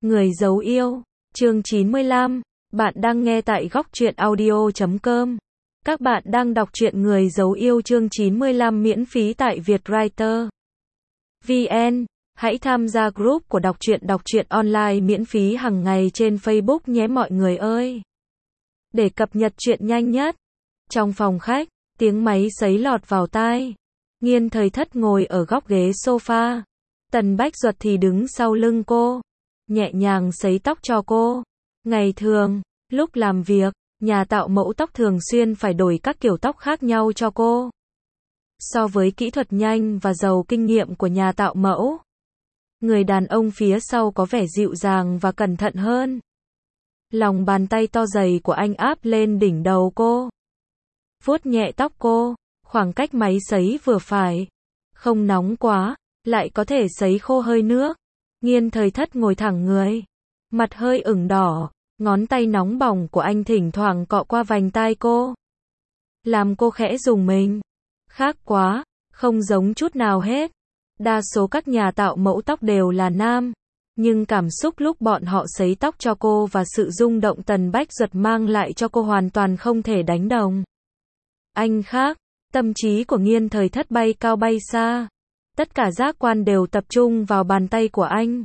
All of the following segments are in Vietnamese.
Người giấu yêu, chương 95, bạn đang nghe tại góc truyện audio.com. Các bạn đang đọc truyện Người giấu yêu chương 95 miễn phí tại Vietwriter VN. Hãy tham gia group của đọc truyện online miễn phí hàng ngày trên Facebook nhé mọi người ơi. Để cập nhật truyện nhanh nhất. Trong phòng khách, tiếng máy sấy lọt vào tai. Nghiên Thời Thất ngồi ở góc ghế sofa. Tần Bách Duật thì đứng sau lưng cô, nhẹ nhàng sấy tóc cho cô. Ngày thường, lúc làm việc, nhà tạo mẫu tóc thường xuyên phải đổi các kiểu tóc khác nhau cho cô. So với kỹ thuật nhanh và giàu kinh nghiệm của nhà tạo mẫu, người đàn ông phía sau có vẻ dịu dàng và cẩn thận hơn. Lòng bàn tay to dày của anh áp lên đỉnh đầu cô, vuốt nhẹ tóc cô, khoảng cách máy sấy vừa phải, không nóng quá, lại có thể sấy khô hơi nước. Nghiên Thời Thất ngồi thẳng người, mặt hơi ửng đỏ, ngón tay nóng bỏng của anh thỉnh thoảng cọ qua vành tai cô, làm cô khẽ rùng mình. Khác quá, không giống chút nào hết. Đa số các nhà tạo mẫu tóc đều là nam, nhưng cảm xúc lúc bọn họ sấy tóc cho cô và sự rung động Tần Bách Duật mang lại cho cô hoàn toàn không thể đánh đồng. Anh khác, tâm trí của Nghiên Thời Thất bay cao bay xa. Tất cả giác quan đều tập trung vào bàn tay của anh.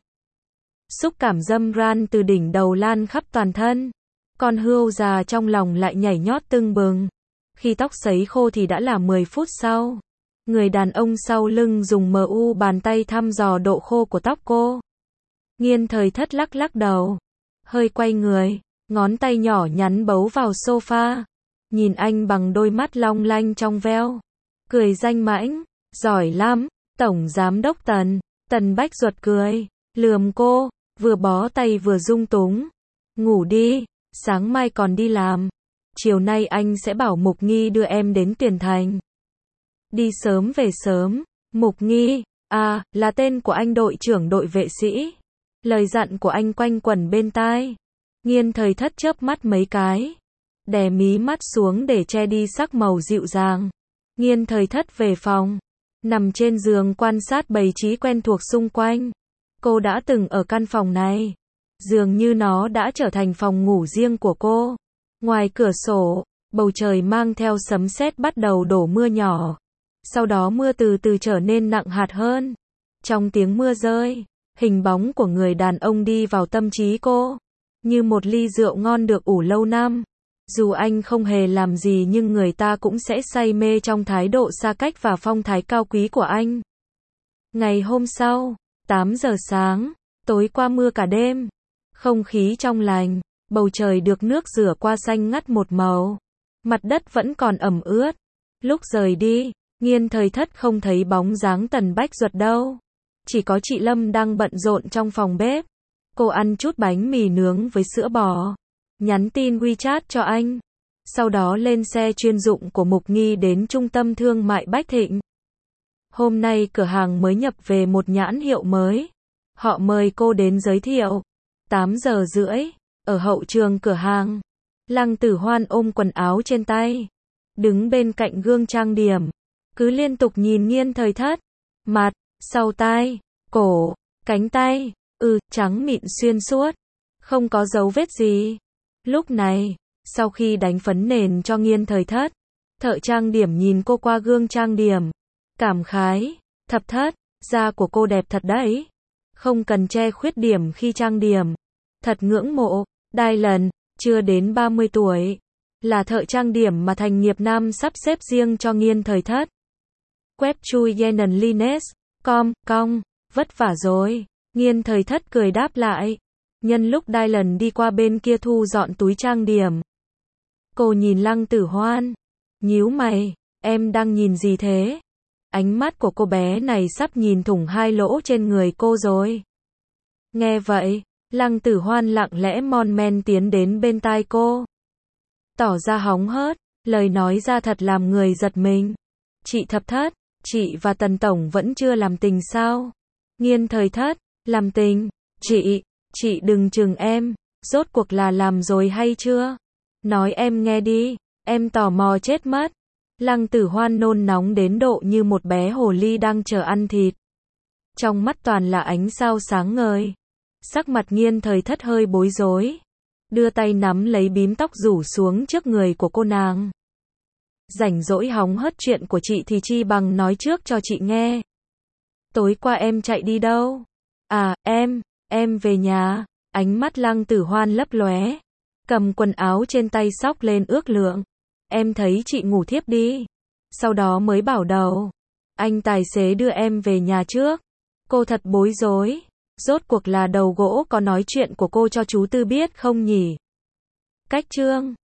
Xúc cảm dâm ran từ đỉnh đầu lan khắp toàn thân. Con hươu già trong lòng lại nhảy nhót tưng bừng. Khi tóc sấy khô thì đã là 10 phút sau. Người đàn ông sau lưng dùng bàn tay thăm dò độ khô của tóc cô. Nghiên Thời Thất lắc lắc đầu, hơi quay người, ngón tay nhỏ nhắn bấu vào sofa. Nhìn anh bằng đôi mắt long lanh trong veo, cười danh mãnh, giỏi lắm. Tổng Giám đốc Tần. Tần Bách Duật cười, lườm cô, vừa bó tay vừa dung túng. Ngủ đi, sáng mai còn đi làm. Chiều nay anh sẽ bảo Mục Nghi đưa em đến Tuyển Thành. Đi sớm về sớm. Mục Nghi, à, là tên của anh đội trưởng đội vệ sĩ. Lời dặn của anh quanh quẩn bên tai. Nghiên Thời Thất chớp mắt mấy cái, đè mí mắt xuống để che đi sắc màu dịu dàng. Nghiên Thời Thất về phòng, nằm trên giường quan sát bày trí quen thuộc xung quanh. Cô đã từng ở căn phòng này. Dường như nó đã trở thành phòng ngủ riêng của cô. Ngoài cửa sổ, bầu trời mang theo sấm sét bắt đầu đổ mưa nhỏ. Sau đó mưa từ từ trở nên nặng hạt hơn. Trong tiếng mưa rơi, hình bóng của người đàn ông đi vào tâm trí cô. Như một ly rượu ngon được ủ lâu năm. Dù anh không hề làm gì nhưng người ta cũng sẽ say mê trong thái độ xa cách và phong thái cao quý của anh. Ngày hôm sau, 8 giờ sáng, tối qua mưa cả đêm. Không khí trong lành, bầu trời được nước rửa qua xanh ngắt một màu. Mặt đất vẫn còn ẩm ướt. Lúc rời đi, Nghiên Thời Thất không thấy bóng dáng Tần Bách Duật đâu. Chỉ có chị Lâm đang bận rộn trong phòng bếp. Cô ăn chút bánh mì nướng với sữa bò, nhắn tin WeChat cho anh. Sau đó lên xe chuyên dụng của Mục Nghi đến trung tâm thương mại Bách Thịnh. Hôm nay cửa hàng mới nhập về một nhãn hiệu mới. Họ mời cô đến giới thiệu. 8 giờ rưỡi, ở hậu trường cửa hàng, Lăng Tử Hoan ôm quần áo trên tay, đứng bên cạnh gương trang điểm, cứ liên tục nhìn Nghiên Thời Thất. Mặt, sau tai, cổ, cánh tay, trắng mịn xuyên suốt, không có dấu vết gì. Lúc này, sau khi đánh phấn nền cho Nghiên Thời Thất, thợ trang điểm nhìn cô qua gương trang điểm, cảm khái, Thập Thất, da của cô đẹp thật đấy. Không cần che khuyết điểm khi trang điểm. Thật ngưỡng mộ. Dylan, chưa đến 30 tuổi, là thợ trang điểm mà Thành Nghiệp Nam sắp xếp riêng cho Nghiên Thời Thất. Web chui Yenan Lines, com, vất vả rồi. Nghiên Thời Thất cười đáp lại. Nhân lúc Dylan đi qua bên kia thu dọn túi trang điểm, cô nhìn Lăng Tử Hoan, nhíu mày, em đang nhìn gì thế? Ánh mắt của cô bé này sắp nhìn thủng hai lỗ trên người cô rồi. Nghe vậy, Lăng Tử Hoan lặng lẽ mon men tiến đến bên tai cô, tỏ ra hóng hớt, lời nói ra thật làm người giật mình. Chị Thập Thất, chị và Tần Tổng vẫn chưa làm tình sao? Nghiên Thời Thất, làm tình? Chị đừng chừng em, rốt cuộc là làm rồi hay chưa? Nói em nghe đi, em tò mò chết mất. Lăng Tử Hoan nôn nóng đến độ như một bé hồ ly đang chờ ăn thịt. Trong mắt toàn là ánh sao sáng ngời. Sắc mặt Nghiên Thời Thất hơi bối rối, đưa tay nắm lấy bím tóc rủ xuống trước người của cô nàng. Rảnh rỗi hóng hớt chuyện của chị thì chi bằng nói trước cho chị nghe. Tối qua em chạy đi đâu? À, em về nhà. Ánh mắt Lăng Tử Hoan lấp lóe, cầm quần áo trên tay xốc lên ước lượng. Em thấy chị ngủ thiếp đi, sau đó mới bảo đầu anh tài xế đưa em về nhà trước. Cô thật bối rối, rốt cuộc là đầu gỗ có nói chuyện của cô cho chú Tư biết không nhỉ? Cách chương